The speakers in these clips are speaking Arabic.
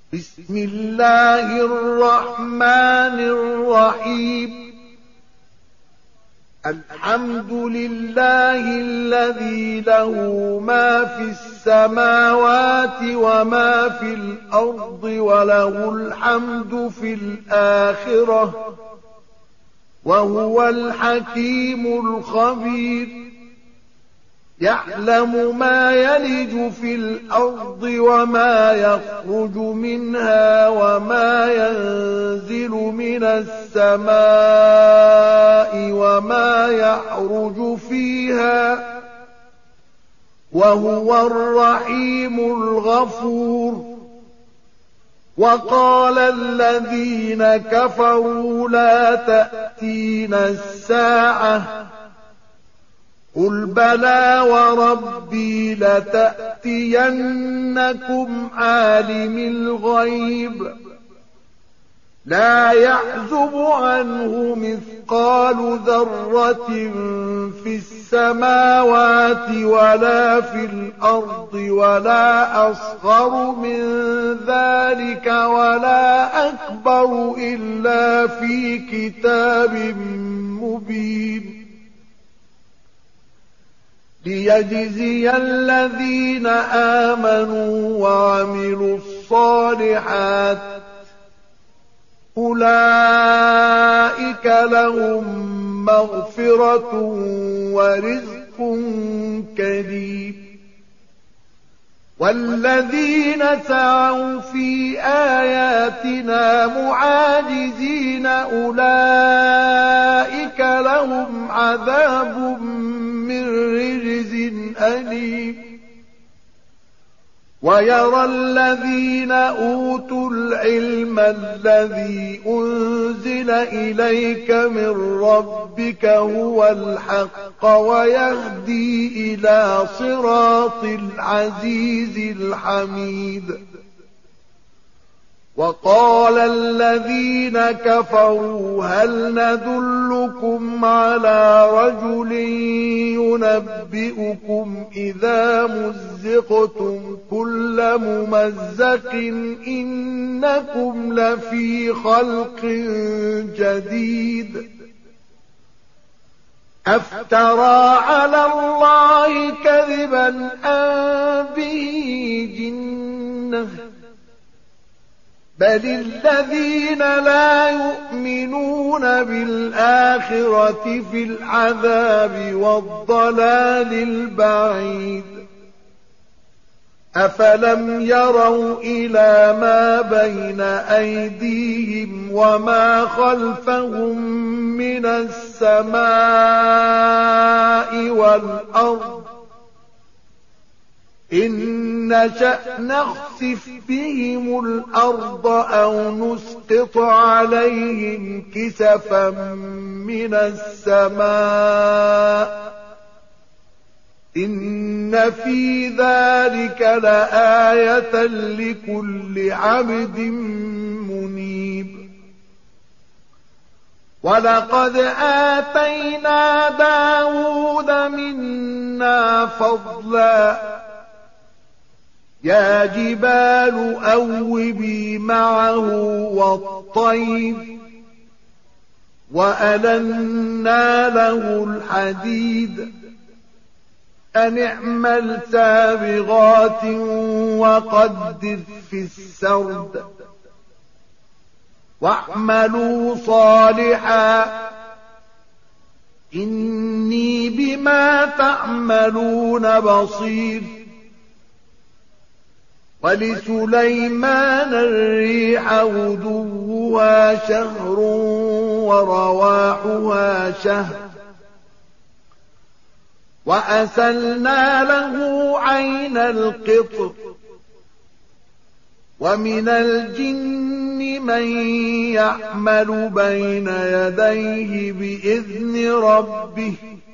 بسم الله الرحمن الرحيم. الحمد لله الذي له ما في السماوات وما في الأرض وله الحمد في الآخرة وهو الحكيم الخبير. يعلم ما يلج في الأرض وما يخرج منها وما ينزل من السماء وما يعرج فيها وهو الرحيم الغفور. وقال الذين كفروا لا تأتينا الساعة قل بلى وربي لتأتينكم عالم الغيب لا يعزب عنه مثقال ذرة في السماوات ولا في الأرض ولا أصغر من ذلك ولا أكبر إلا في كتاب مبين. ليجزي الذين آمنوا وعملوا الصالحات أولئك لهم مغفرة ورزق كريم. والذين سعوا في آياتنا معاجزين أولئك لهم عذاب من رجز أليم. ويرى الذين أوتوا العلم الذي أنزل إليك من ربك هو الحق ويهدي إلى صراط العزيز الحميد. وقال الذين كفروا هل ندلكم على رجل ينبئكم إذا مزقتم كل ممزق إنكم لفي خلق جديد. أفترى على الله كذبا أم به جنة بل الذين لا يؤمنون بالآخرة في العذاب والضلال البعيد. أفلم يروا إلى ما بين أيديهم وما خلفهم من السماء والأرض إن نشأ نخسف بهم الأرض أو نسقط عليهم كسفا من السماء إن في ذلك لآية لكل عبد منيب. ولقد آتينا داود منا فضلا يا جبال أوبي معه والطير وألنا له الحديد أن اعمل سابغات وقدر في السرد واعملوا صالحا إني بما تعملون بصير. ولسليمان الريح غدوها شهر ورواحها شهر وأسلنا له عين القطر ومن الجن من يعمل بين يديه بإذن ربه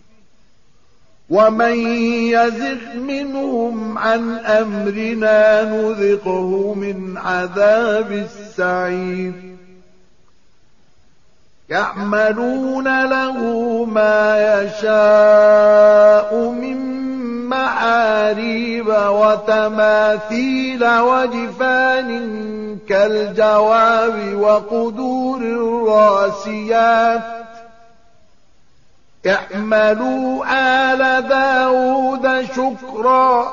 ومن يزغ منهم عن أمرنا نذقه من عذاب السعير. يعملون له ما يشاء من محاريب ومحاريب وتماثيل وجفان كالجواب وقدور الراسيات اعملوا آل داود شكرا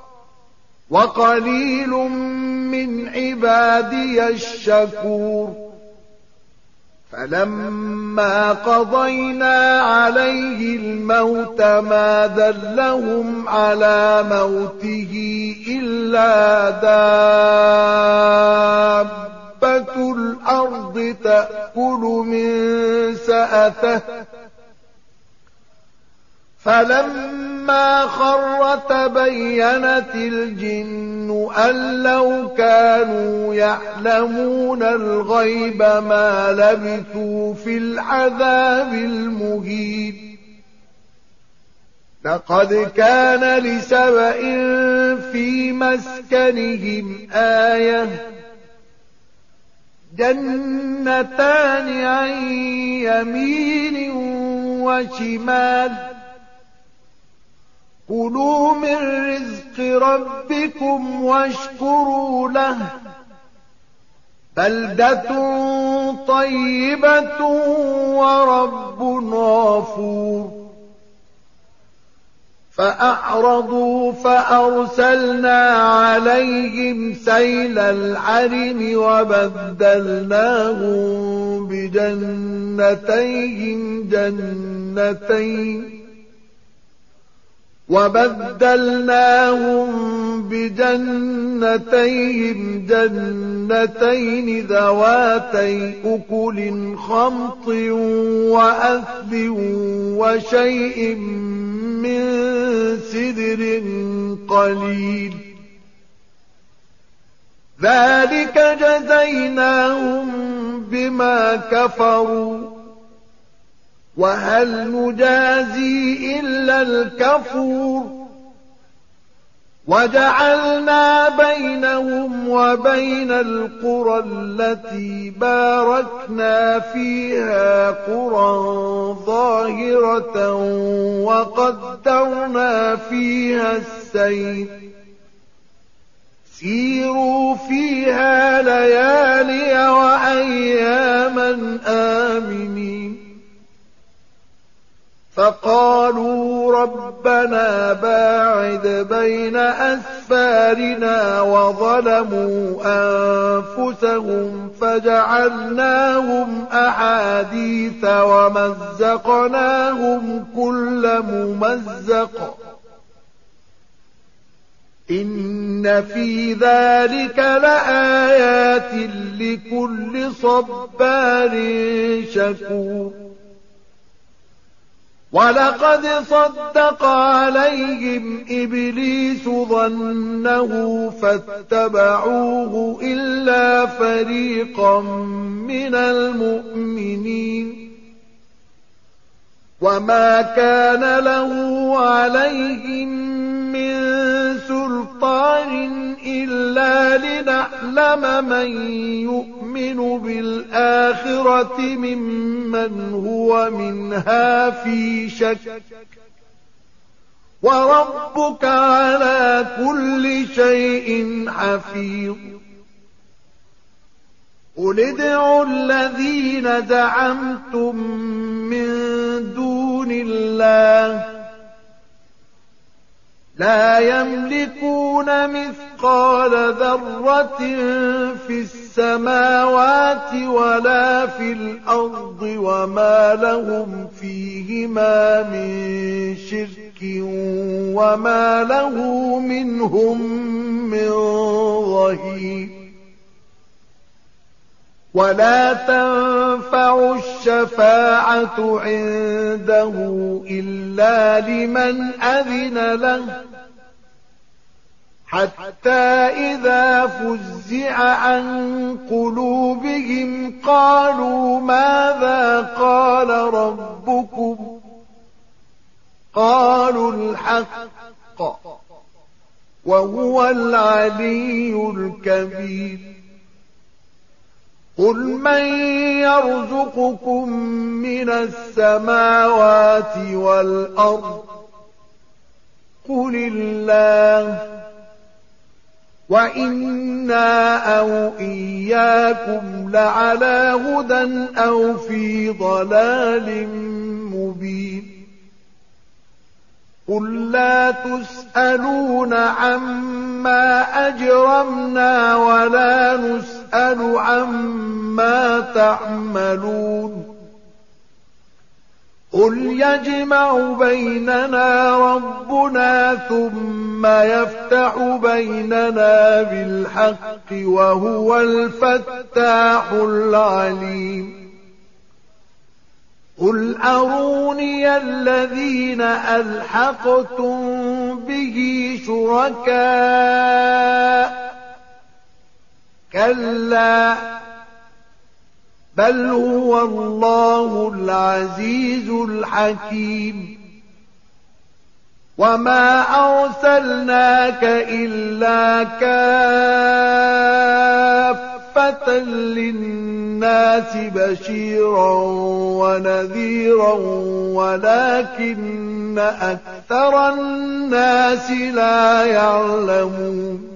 وقليل من عبادي الشكور فلما قضينا عليه الموت ما دلهم على موته إلا دابة الأرض تأكل من سأته فلما خر تبينت الجن أن لو كانوا يعلمون الغيب ما لبثوا في العذاب المهين لقد كان لسبإ في مسكنهم آية جنتان عن يمين وشمال كلوا من رزق ربكم واشكروا له بلدة طيبة ورب غفور فأعرضوا فأرسلنا عليهم سيل العرم وبدلناهم بجنتيهم جنتين ذواتي أكل خمط وأثل وشيء من سدر قليل ذلك جزيناهم بما كفروا وهل نجازي إلا الكفور وجعلنا بينهم وبين القرى التي باركنا فيها قرى ظاهرة وقدرنا فيها السير سيروا فيها ليالي وأياما آمنين فقالوا ربنا باعد بين أسفارنا وظلموا أنفسهم فجعلناهم أحاديث ومزقناهم كل ممزق إن في ذلك لآيات لكل صبار شكور ولقد صدق عليهم إبليس ظنه فاتبعوه إلا فريقا من المؤمنين وما كان له عليهم من سلطان إلا لنعلم من يؤمن بالآخرة ممن هو منها في شك وربك على كل شيء حفيظ قل ادعوا الذين زعمتم من دون الله لا يملكون مثقال ذرة في السماوات ولا في الأرض وما لهم فيهما من شرك وما له منهم من ظهير ولا تنفع الشفاعة عنده إلا لمن أذن له حتى إذا فزع عن قلوبهم قالوا ماذا قال ربكم قالوا الحق وهو العلي الكبير قل من يرزقكم من السماوات والأرض قل الله وإنا أو إياكم لعلى هدى أو في ضلال مبين قل لا تسألون عما أجرمنا ولا نسأل عما تعملون قل يجمع بيننا ربنا ثم يفتح بيننا بالحق وهو الفتاح العليم قل أروني الذين ألحقتم به شركاء كلا بل هو الله العزيز الحكيم وما أرسلناك إلا كافة للناس بشيرا ونذيرا ولكن أكثر الناس لا يعلمون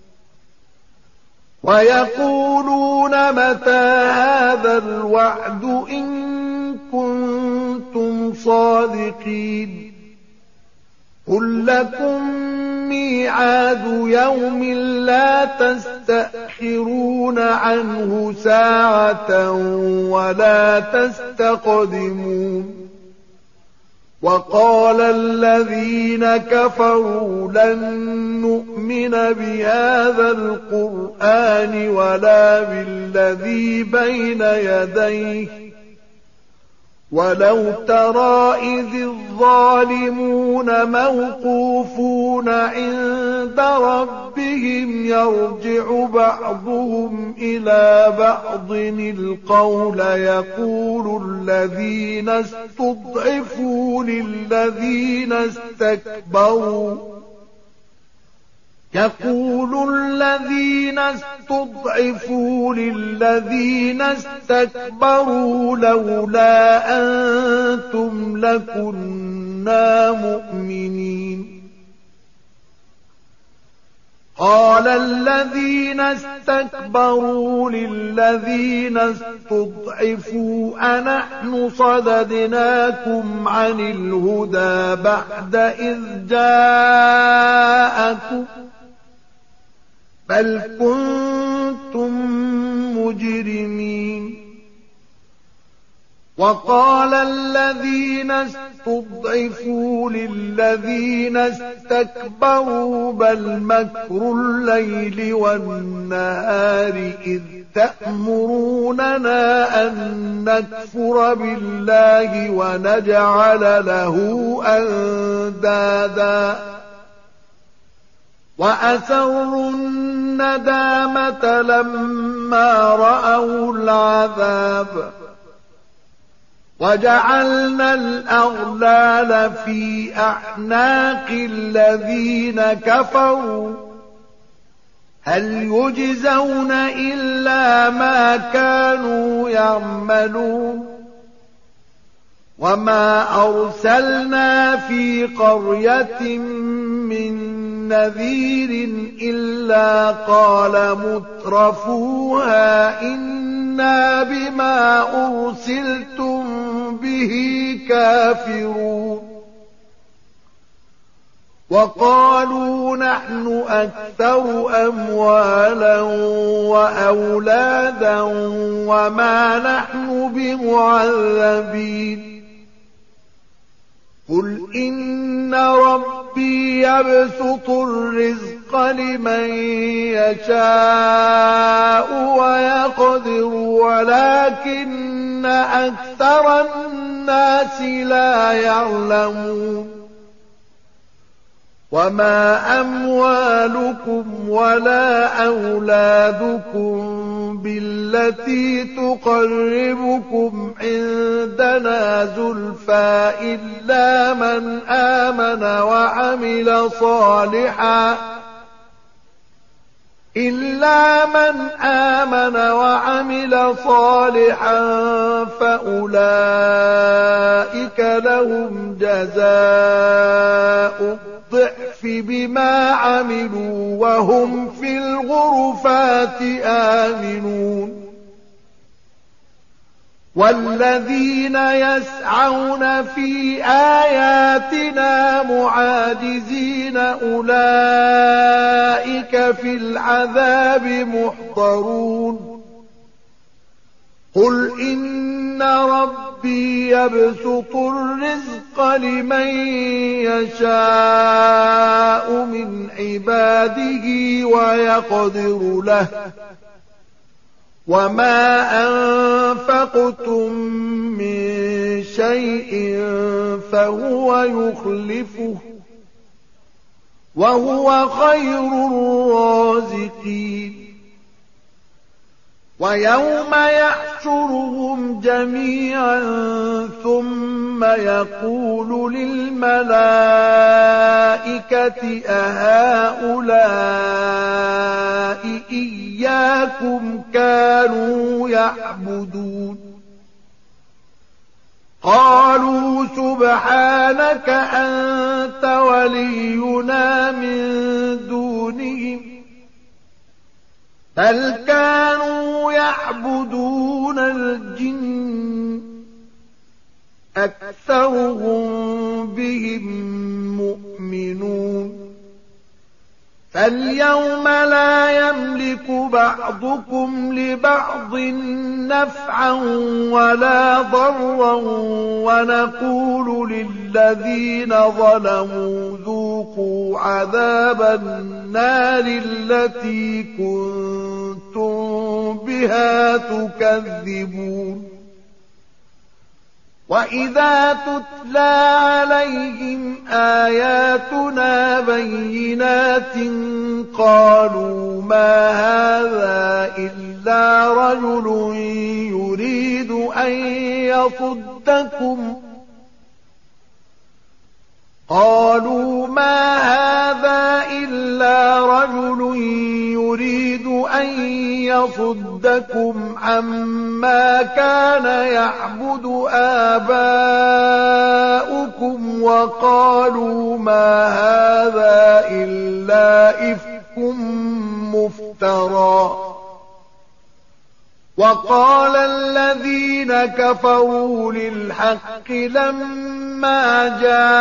ويقولون متى هذا الوعد إن كنتم صادقين قل لكم ميعاد يوم لا تستأخرون عنه ساعة ولا تستقدمون وقال الذين كفروا لن نؤمن بهذا القرآن ولا بالذي بين يديه ولو ترى إذ الظالمون موقوفون عند ربهم يرجع بعضهم إلى بعض القول يقول الذين استضعفوا للذين استكبروا لولا أنتم لكنا مؤمنين قال الذين استكبروا للذين استضعفوا أنحن صددناكم عن الهدى بعد إذ جاءكم بل كنتم مجرمين وقال الذين استضعفوا للذين استكبروا بل مكر الليل والنهار إذ تأمروننا أن نكفر بالله ونجعل له أندادا وأسروا الندامة لما رأوا العذاب وجعلنا الأغلال في أعناق الذين كفروا هل يجزون إلا ما كانوا يعملون وما أرسلنا في قرية من نذير إلا قال مترفوها إنا بما أرسلتم به كافرون وقالوا نحن أكثر أموالا وأولادا وما نحن بمعذبين قل إن ربي يبسط الرزق لمن يشاء ويقدر ولكن أكثر الناس لا يعلمون وما أموالكم ولا أولادكم بالتي تقربكم عندنا زلفى إلا من آمن وعمل صالحا فأولئك لهم جزاء الضعف بما عملوا وهم في الغرفات آمنون والذين يسعون في آياتنا معاجزين أولئك في العذاب محضرون قل إن ربي يبسط الرزق لمن يشاء من عباده ويقدر له وما أنفقتم من شيء فهو يخلفه وهو خير الرازقين ويوم يحشرهم جميعا ثم يقول للملائكة أهؤلاء إياكم كانوا يعبدون قالوا سبحانك أنت ولينا من دونهم بل كانوا يعبدون الجن أكثرهم بهم مؤمنون فاليوم لا يملك بعضكم لبعض نفعا ولا ضرا ونقول للذين ظلموا ذوقوا عذاب النار التي كنتم بها تكذبون وإذا تتلى عليهم آياتنا بينات قالوا ما هذا إلا رجل يريد أن يصدكم عما كان يعبد آباؤكم وقالوا ما هذا إلا إفك مفترى وقال الذين كفروا للحق لما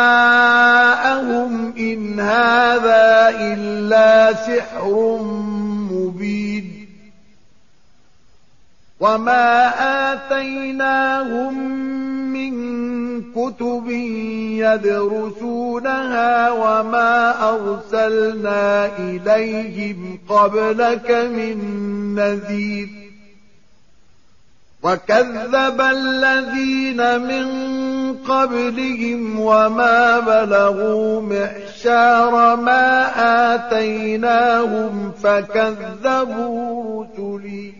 جاءهم إن هذا إلا سحر مبين وما آتيناهم من كتب يدرسونها وما أرسلنا إليهم قبلك من نذير وكذب الذين من قبلهم وما بلغوا معشار ما آتيناهم فكذبوا رسلي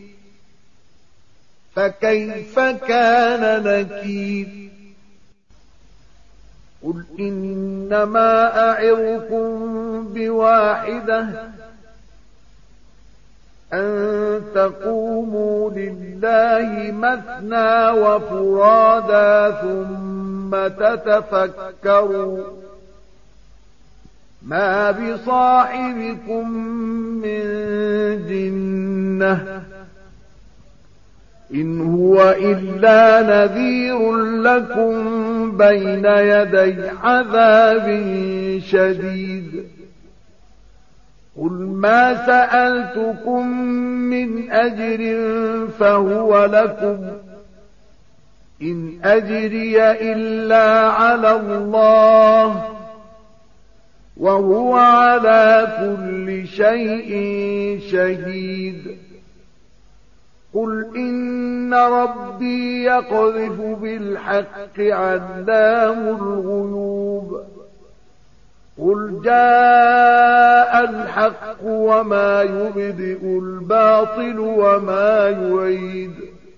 فكيف كان نكير قل إنما أعظكم بواحدة أن تقوموا لله مثنى وفرادا ثم تتفكروا ما بصاحبكم من جنة إن هو إلا نذير لكم بين يدي عذاب شديد قل ما سألتكم من أجر فهو لكم إن أجري إلا على الله وهو على كل شيء شهيد قل إن ربي يقذف بالحق علام الغيوب قل جاء الحق وما يبدئ الباطل وما يعيد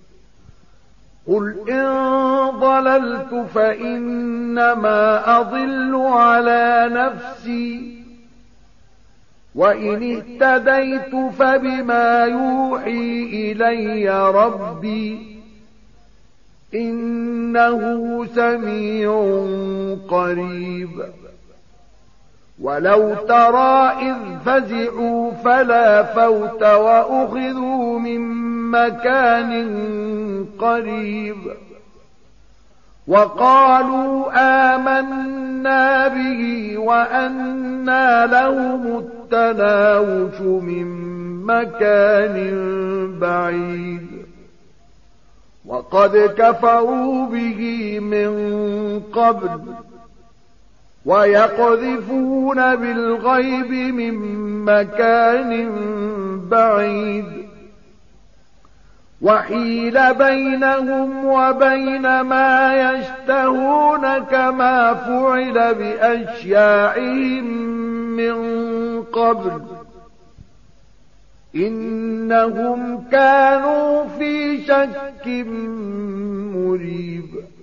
قل إن ضللت فإنما أضل على نفسي وإن اهتديت فبما يوحي إلي ربي إنه سميع قريب ولو ترى إذ فزعوا فلا فوت وأخذوا من مكان قريب وقالوا آمنا به وأنى لهم التناوش من مكان بعيد وقد كفروا به من قبل ويقذفون بالغيب من مكان بعيد وحيل بينهم وبين ما يشتهون كما فعل بأشياعهم من قبل إنهم كانوا في شك مريب